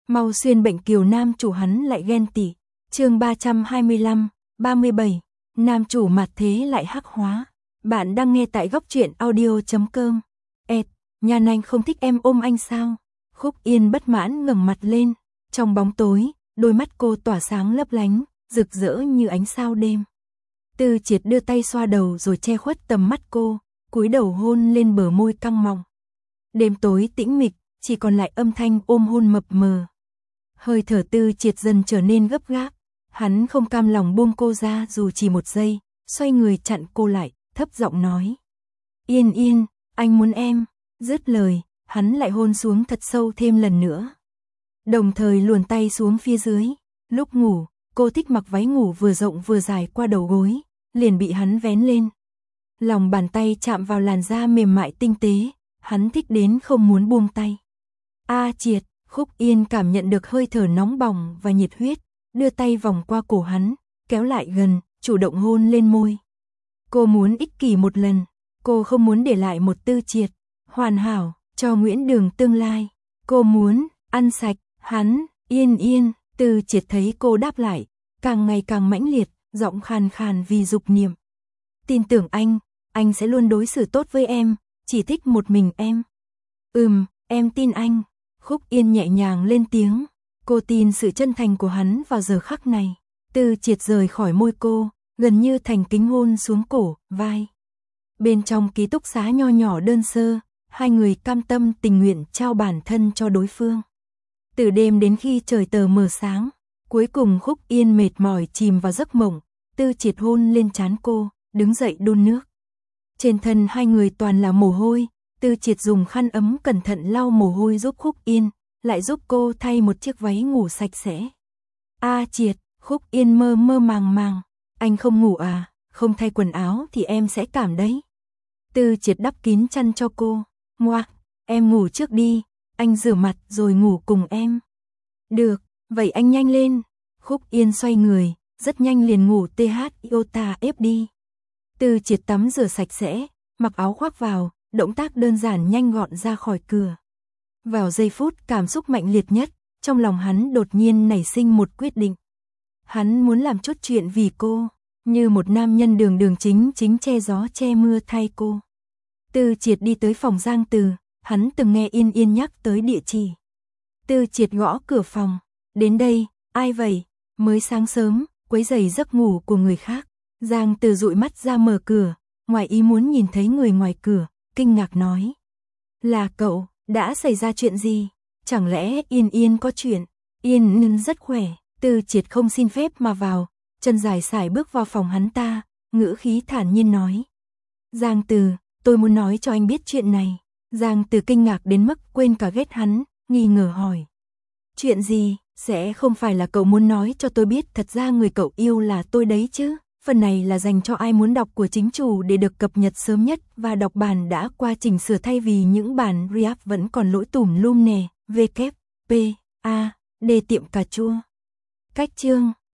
Mau xuyên bệnh kiều nam chủ hắn lại ghen tị. Chương 325, 37. Nam chủ mặt thế lại hắc hóa. Bạn đang nghe tại góc truyện audio.com. Nhan Anh không thích em ôm anh sao? Khúc Yên bất mãn ngẩng mặt lên, trong bóng tối, đôi mắt cô tỏa sáng lấp lánh, rực rỡ như ánh sao đêm. Tư Triệt đưa tay xoa đầu rồi che khuất tầm mắt cô, cúi đầu hôn lên bờ môi căng mọng. Đêm tối tĩnh mịch, chỉ còn lại âm thanh ôm hôn mập mờ. Hơi thở Tư Triệt dần trở nên gấp gáp, hắn không cam lòng buông cô ra dù chỉ một giây, xoay người chặn cô lại, thấp giọng nói: "Yên Yên, anh muốn em." Dứt lời, hắn lại hôn xuống thật sâu thêm lần nữa. Đồng thời luồn tay xuống phía dưới. Lúc ngủ, cô thích mặc váy ngủ vừa rộng vừa dài qua đầu gối, liền bị hắn vén lên. Lòng bàn tay chạm vào làn da mềm mại tinh tế, hắn thích đến không muốn buông tay. Triệt, Khúc Yên cảm nhận được hơi thở nóng bỏng và nhiệt huyết, đưa tay vòng qua cổ hắn, kéo lại gần, chủ động hôn lên môi. Cô muốn ích kỷ một lần, cô không muốn để lại một Tư Triệt hoàn hảo cho Nguyễn Đường tương lai. Cô muốn ăn sạch hắn. Yên Yên. Tư Triệt thấy cô đáp lại, càng ngày càng mãnh liệt, giọng khàn khàn vì dục niệm. "Tin tưởng anh sẽ luôn đối xử tốt với em, chỉ thích một mình em." Em tin anh." Khúc Yên nhẹ nhàng lên tiếng, cô tin sự chân thành của hắn vào giờ khắc này. Tư Triệt rời khỏi môi cô, gần như thành kính hôn xuống cổ, vai. Bên trong ký túc xá nho nhỏ đơn sơ, hai người cam tâm tình nguyện trao bản thân cho đối phương. Từ đêm đến khi trời tờ mờ sáng, cuối cùng Khúc Yên mệt mỏi chìm vào giấc mộng. Tư Triệt hôn lên trán cô, đứng dậy đun nước. Trên thân hai người toàn là mồ hôi, Tư Triệt dùng khăn ấm cẩn thận lau mồ hôi giúp Khúc Yên, lại giúp cô thay một chiếc váy ngủ sạch sẽ. Triệt, Khúc Yên mơ mơ màng, "Anh không ngủ à? Không thay quần áo thì em sẽ cảm đấy." Tư Triệt đắp kín chăn cho cô. "Ngoạc, em ngủ trước đi, anh rửa mặt rồi ngủ cùng em." "Được, vậy anh nhanh lên." Khúc Yên xoay người, rất nhanh liền ngủ iota ép đi. Tư Triệt tắm rửa sạch sẽ, mặc áo khoác vào, động tác đơn giản nhanh gọn ra khỏi cửa. Vào giây phút cảm xúc mạnh liệt nhất, trong lòng hắn đột nhiên nảy sinh một quyết định. Hắn muốn làm chút chuyện vì cô, như một nam nhân đường chính che gió che mưa thay cô. Tư Triệt đi tới phòng Giang Từ, hắn từng nghe Yên Yên nhắc tới địa chỉ. Tư Triệt gõ cửa phòng, "Đến đây, ai vậy? Mới sáng sớm, quấy rầy giấc ngủ của người khác." Giang Từ dụi mắt ra mở cửa, ngoài ý muốn nhìn thấy người ngoài cửa, kinh ngạc nói: "Là cậu, đã xảy ra chuyện gì? Chẳng lẽ Yên Yên có chuyện?" "Yên Yên rất khỏe." Tư Triệt không xin phép mà vào, chân dài sải bước vào phòng hắn ta, ngữ khí thản nhiên nói: "Giang Từ, tôi muốn nói cho anh biết chuyện này." Giang Từ kinh ngạc đến mức quên cả ghét hắn, nghi ngờ hỏi: "Chuyện gì? Sẽ không phải là cậu muốn nói cho tôi biết thật ra người cậu yêu là tôi đấy chứ?" Phần này là dành cho ai muốn đọc của chính chủ để được cập nhật sớm nhất và đọc bản đã qua chỉnh sửa thay vì những bản React vẫn còn lỗi tùm lum nè. WP, A, D tiệm cà chua. Cách chương